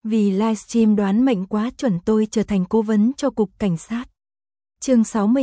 Vì livestream đoán mệnh quá chuẩn tôi trở thành cố vấn cho cục cảnh sát. Chương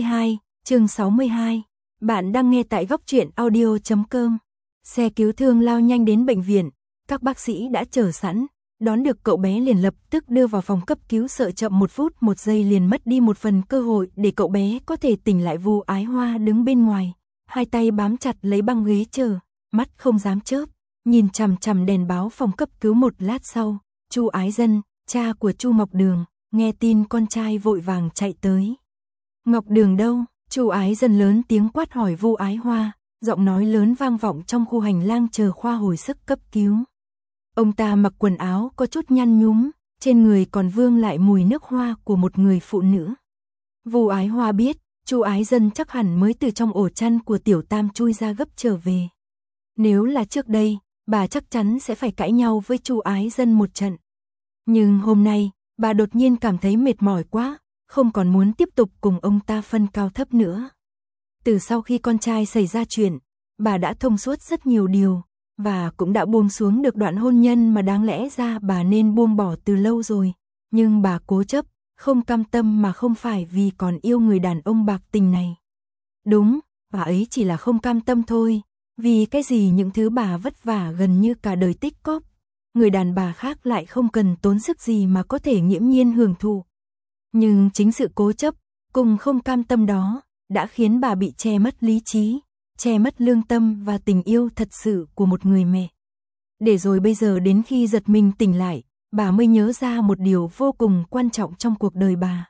62. Bạn đang nghe tại góc truyện audio.com. Xe cứu thương lao nhanh đến bệnh viện, các bác sĩ đã chờ sẵn, đón được cậu bé liền lập tức đưa vào phòng cấp cứu, sợ chậm 1 phút 1 giây liền mất đi một phần cơ hội để cậu bé có thể tỉnh lại. Vu Ái Hoa đứng bên ngoài, hai tay bám chặt lấy băng ghế chờ, mắt không dám chớp, nhìn chằm chằm đèn báo phòng cấp cứu. Một lát sau, Chu Ái Dân, cha của Chu Ngọc Đường, nghe tin con trai vội vàng chạy tới. Ngọc Đường đâu? Chu Ái Dân lớn tiếng quát hỏi Vu Ái Hoa, giọng nói lớn vang vọng trong khu hành lang chờ khoa hồi sức cấp cứu. Ông ta mặc quần áo có chút nhăn nhúm, trên người còn vương lại mùi nước hoa của một người phụ nữ. Vu Ái Hoa biết, Chu Ái Dân chắc hẳn mới từ trong ổ chăn của Tiểu Tam chui ra gấp trở về. Nếu là trước đây, bà chắc chắn sẽ phải cãi nhau với Chu Ái Dân một trận. Nhưng hôm nay, bà đột nhiên cảm thấy mệt mỏi quá, không còn muốn tiếp tục cùng ông ta phân cao thấp nữa. Từ sau khi con trai xảy ra chuyện, bà đã thông suốt rất nhiều điều, và cũng đã buông xuống được đoạn hôn nhân mà đáng lẽ ra bà nên buông bỏ từ lâu rồi. Nhưng bà cố chấp, không cam tâm mà không phải vì còn yêu người đàn ông bạc tình này. Đúng, bà ấy chỉ là không cam tâm thôi, vì cái gì những thứ bà vất vả gần như cả đời tích cóp, người đàn bà khác lại không cần tốn sức gì mà có thể nghiễm nhiên hưởng thụ. Nhưng chính sự cố chấp, cùng không cam tâm đó, đã khiến bà bị che mất lý trí, che mất lương tâm và tình yêu thật sự của một người mẹ. Để rồi bây giờ đến khi giật mình tỉnh lại, bà mới nhớ ra một điều vô cùng quan trọng trong cuộc đời bà.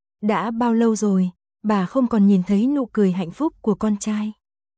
Đã bao lâu rồi, bà không còn nhìn thấy nụ cười hạnh phúc của con trai.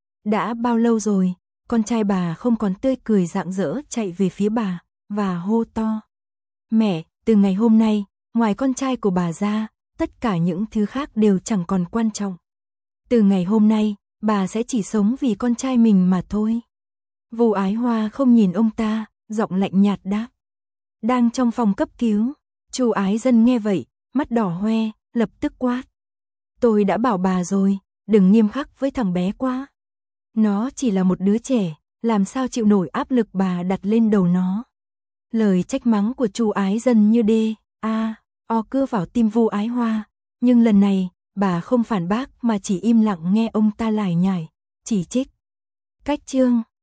Đã bao lâu rồi, con trai bà không còn tươi cười rạng rỡ chạy về phía bà, và hô to. Mẹ, từ ngày hôm nay, ngoài con trai của bà ra, tất cả những thứ khác đều chẳng còn quan trọng. Từ ngày hôm nay, bà sẽ chỉ sống vì con trai mình mà thôi. Vu Ái Hoa không nhìn ông ta, giọng lạnh nhạt đáp. Đang trong phòng cấp cứu, Chu Ái Dân nghe vậy, mắt đỏ hoe, lập tức quát. Tôi đã bảo bà rồi, đừng nghiêm khắc với thằng bé quá. Nó chỉ là một đứa trẻ, làm sao chịu nổi áp lực bà đặt lên đầu nó. Lời trách mắng của Chu Ái Dân như đê, o cưa vào tim Vu Ái Hoa, nhưng lần này, bà không phản bác mà chỉ im lặng nghe ông ta lải nhải, chỉ trích. Cách chương